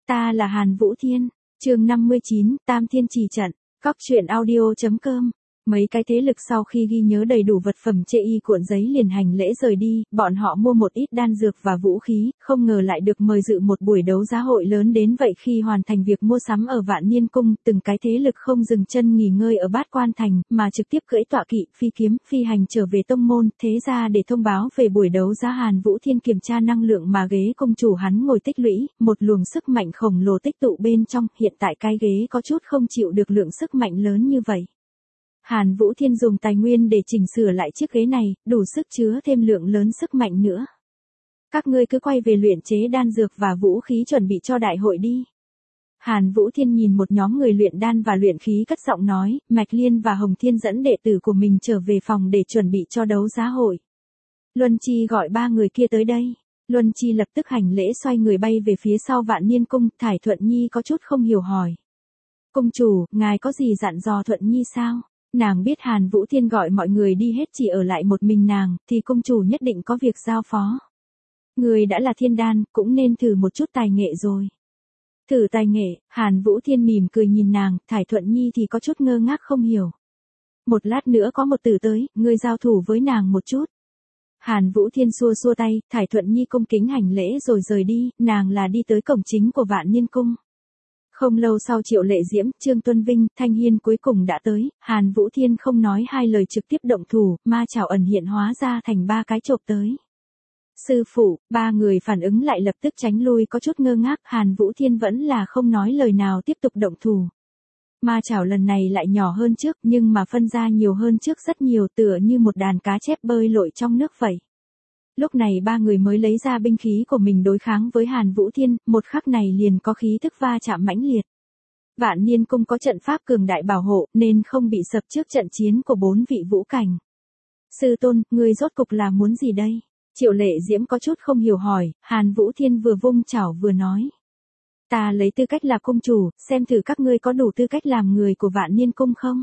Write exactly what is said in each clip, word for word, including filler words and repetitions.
Ta là Hàn Vũ Thiên, chương năm mươi chín, Tam Thiên Chỉ Trận, Cóc truyện audio.com. Mấy cái thế lực sau khi ghi nhớ đầy đủ vật phẩm chê y cuộn giấy liền hành lễ rời đi, bọn họ mua một ít đan dược và vũ khí, không ngờ lại được mời dự một buổi đấu giá hội lớn đến vậy. Khi hoàn thành việc mua sắm ở Vạn Niên Cung, từng cái thế lực không dừng chân nghỉ ngơi ở Bát Quan Thành, mà trực tiếp cưỡi tọa kỵ, phi kiếm, phi hành trở về tông môn, thế ra để thông báo về buổi đấu giá. Hàn Vũ Thiên kiểm tra năng lượng mà ghế công chủ hắn ngồi tích lũy, một luồng sức mạnh khổng lồ tích tụ bên trong, hiện tại cái ghế có chút không chịu được lượng sức mạnh lớn như vậy. Hàn Vũ Thiên dùng tài nguyên để chỉnh sửa lại chiếc ghế này, đủ sức chứa thêm lượng lớn sức mạnh nữa. Các ngươi cứ quay về luyện chế đan dược và vũ khí chuẩn bị cho đại hội đi. Hàn Vũ Thiên nhìn một nhóm người luyện đan và luyện khí cất giọng nói, Mạch Liên và Hồng Thiên dẫn đệ tử của mình trở về phòng để chuẩn bị cho đấu giá hội. Luân Chi gọi ba người kia tới đây. Luân Chi lập tức hành lễ xoay người bay về phía sau Vạn Niên Cung. Thải Thuận Nhi có chút không hiểu hỏi. Cung chủ, ngài có gì dặn dò Thuận Nhi sao? Nàng biết Hàn Vũ Thiên gọi mọi người đi hết chỉ ở lại một mình nàng, thì cung chủ nhất định có việc giao phó. Người đã là thiên đan, cũng nên thử một chút tài nghệ rồi. Thử tài nghệ, Hàn Vũ Thiên mỉm cười nhìn nàng, Thải Thuận Nhi thì có chút ngơ ngác không hiểu. Một lát nữa có một tử tới, ngươi giao thủ với nàng một chút. Hàn Vũ Thiên xua xua tay, Thải Thuận Nhi cung kính hành lễ rồi rời đi, nàng là đi tới cổng chính của Vạn Niên Cung. Không lâu sau Triệu Lệ Diễm, Trương Tuân Vinh, Thanh Hiên cuối cùng đã tới, Hàn Vũ Thiên không nói hai lời trực tiếp động thủ, ma chảo ẩn hiện hóa ra thành ba cái chộp tới. Sư phụ, ba người phản ứng lại lập tức tránh lui có chút ngơ ngác, Hàn Vũ Thiên vẫn là không nói lời nào tiếp tục động thủ. Ma chảo lần này lại nhỏ hơn trước nhưng mà phân ra nhiều hơn trước rất nhiều, tựa như một đàn cá chép bơi lội trong nước vậy. Lúc này ba người mới lấy ra binh khí của mình đối kháng với Hàn Vũ Thiên, một khắc này liền có khí thức va chạm mãnh liệt. Vạn Niên Cung có trận pháp cường đại bảo hộ nên không bị sập trước trận chiến của bốn vị vũ cảnh. Sư tôn, ngươi rốt cục là muốn gì đây? Triệu Lệ Diễm có chút không hiểu hỏi, Hàn Vũ Thiên vừa vung chảo vừa nói. Ta lấy tư cách là cung chủ, xem thử các ngươi có đủ tư cách làm người của Vạn Niên Cung không?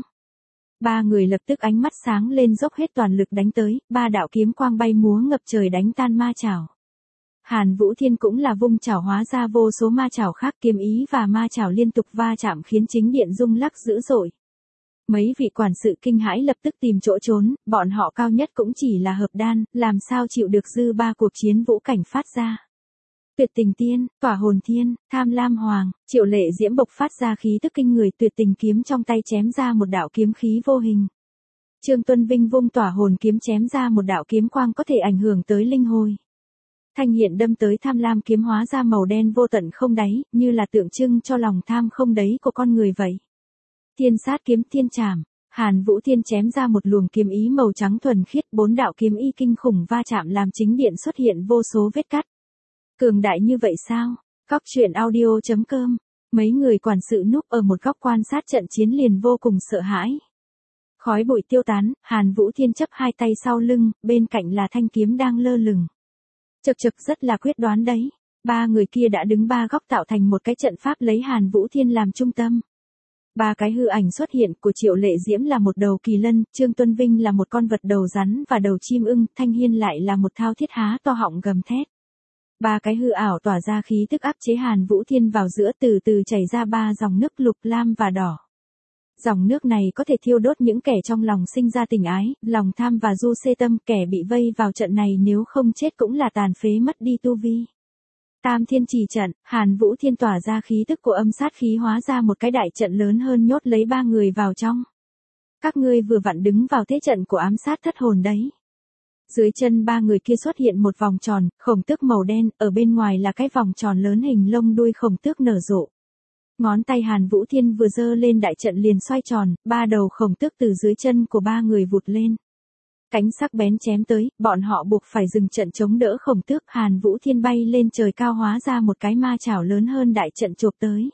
Ba người lập tức ánh mắt sáng lên dốc hết toàn lực đánh tới, ba đạo kiếm quang bay múa ngập trời đánh tan ma chảo. Hàn Vũ Thiên cũng là vung chảo hóa ra vô số ma chảo khác, kiếm ý và ma chảo liên tục va chạm khiến chính điện rung lắc dữ dội. Mấy vị quản sự kinh hãi lập tức tìm chỗ trốn, bọn họ cao nhất cũng chỉ là hợp đan, làm sao chịu được dư ba cuộc chiến vũ cảnh phát ra. Tuyệt Tình Tiên, Tỏa Hồn Thiên, Tham Lam Hoàng, Triệu Lệ Diễm bộc phát ra khí tức kinh người, tuyệt tình kiếm trong tay chém ra một đạo kiếm khí vô hình. Trương Tuân Vinh vung Tỏa Hồn kiếm chém ra một đạo kiếm quang có thể ảnh hưởng tới linh hồn. Thanh Hiện đâm tới Tham Lam kiếm hóa ra màu đen vô tận không đáy, như là tượng trưng cho lòng tham không đáy của con người vậy. Thiên Sát kiếm Thiên Trảm, Hàn Vũ Thiên chém ra một luồng kiếm ý màu trắng thuần khiết, bốn đạo kiếm ý kinh khủng va chạm làm chính điện xuất hiện vô số vết cắt. Cường đại như vậy sao? Cóc truyện audio.com. Mấy người quản sự núp ở một góc quan sát trận chiến liền vô cùng sợ hãi. Khói bụi tiêu tán, Hàn Vũ Thiên chấp hai tay sau lưng, bên cạnh là thanh kiếm đang lơ lửng. Chực chực rất là quyết đoán đấy. Ba người kia đã đứng ba góc tạo thành một cái trận pháp lấy Hàn Vũ Thiên làm trung tâm. Ba cái hư ảnh xuất hiện của Triệu Lệ Diễm là một đầu kỳ lân, Trương Tuân Vinh là một con vật đầu rắn và đầu chim ưng, Thanh Hiên lại là một thao thiết há to họng gầm thét. Ba cái hư ảo tỏa ra khí tức áp chế Hàn Vũ Thiên vào giữa, từ từ chảy ra ba dòng nước lục, lam và đỏ. Dòng nước này có thể thiêu đốt những kẻ trong lòng sinh ra tình ái, lòng tham và du xê tâm, kẻ bị vây vào trận này nếu không chết cũng là tàn phế mất đi tu vi. Tam Thiên Chỉ Trận, Hàn Vũ Thiên tỏa ra khí tức của âm sát khí hóa ra một cái đại trận lớn hơn nhốt lấy ba người vào trong. Các ngươi vừa vặn đứng vào thế trận của ám sát thất hồn đấy. Dưới chân ba người kia xuất hiện một vòng tròn, khổng tước màu đen, ở bên ngoài là cái vòng tròn lớn hình lông đuôi khổng tước nở rộ. Ngón tay Hàn Vũ Thiên vừa giơ lên đại trận liền xoay tròn, ba đầu khổng tước từ dưới chân của ba người vụt lên. Cánh sắc bén chém tới, bọn họ buộc phải dừng trận chống đỡ khổng tước, Hàn Vũ Thiên bay lên trời cao hóa ra một cái ma chảo lớn hơn đại trận chộp tới.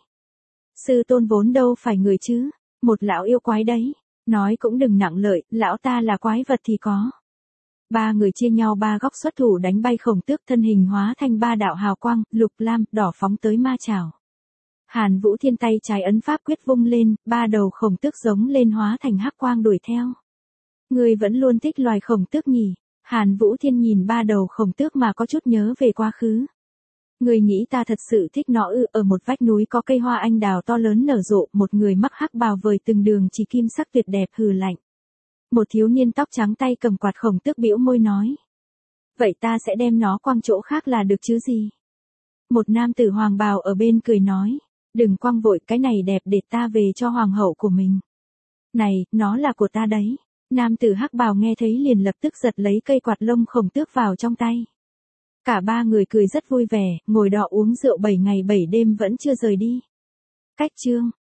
Sư tôn vốn đâu phải người chứ, một lão yêu quái đấy, nói cũng đừng nặng lợi, lão ta là quái vật thì có. Ba người chia nhau ba góc xuất thủ đánh bay khổng tước, thân hình hóa thành ba đạo hào quang, lục lam, đỏ phóng tới ma chảo. Hàn Vũ Thiên tay trái ấn pháp quyết vung lên, ba đầu khổng tước giống lên hóa thành hắc quang đuổi theo. Người vẫn luôn thích loài khổng tước nhỉ? Hàn Vũ Thiên nhìn ba đầu khổng tước mà có chút nhớ về quá khứ. Người nghĩ ta thật sự thích nó ư? Ở một vách núi có cây hoa anh đào to lớn nở rộ, một người mắc hắc bào vời từng đường chỉ kim sắc tuyệt đẹp hừ lạnh. Một thiếu niên tóc trắng tay cầm quạt khổng tước bĩu môi nói. Vậy ta sẽ đem nó quăng chỗ khác là được chứ gì? Một nam tử hoàng bào ở bên cười nói. Đừng quăng vội, cái này đẹp để ta về cho hoàng hậu của mình. Này, nó là của ta đấy. Nam tử hắc bào nghe thấy liền lập tức giật lấy cây quạt lông khổng tước vào trong tay. Cả ba người cười rất vui vẻ, ngồi đọ uống rượu bảy ngày bảy đêm vẫn chưa rời đi. Cách chương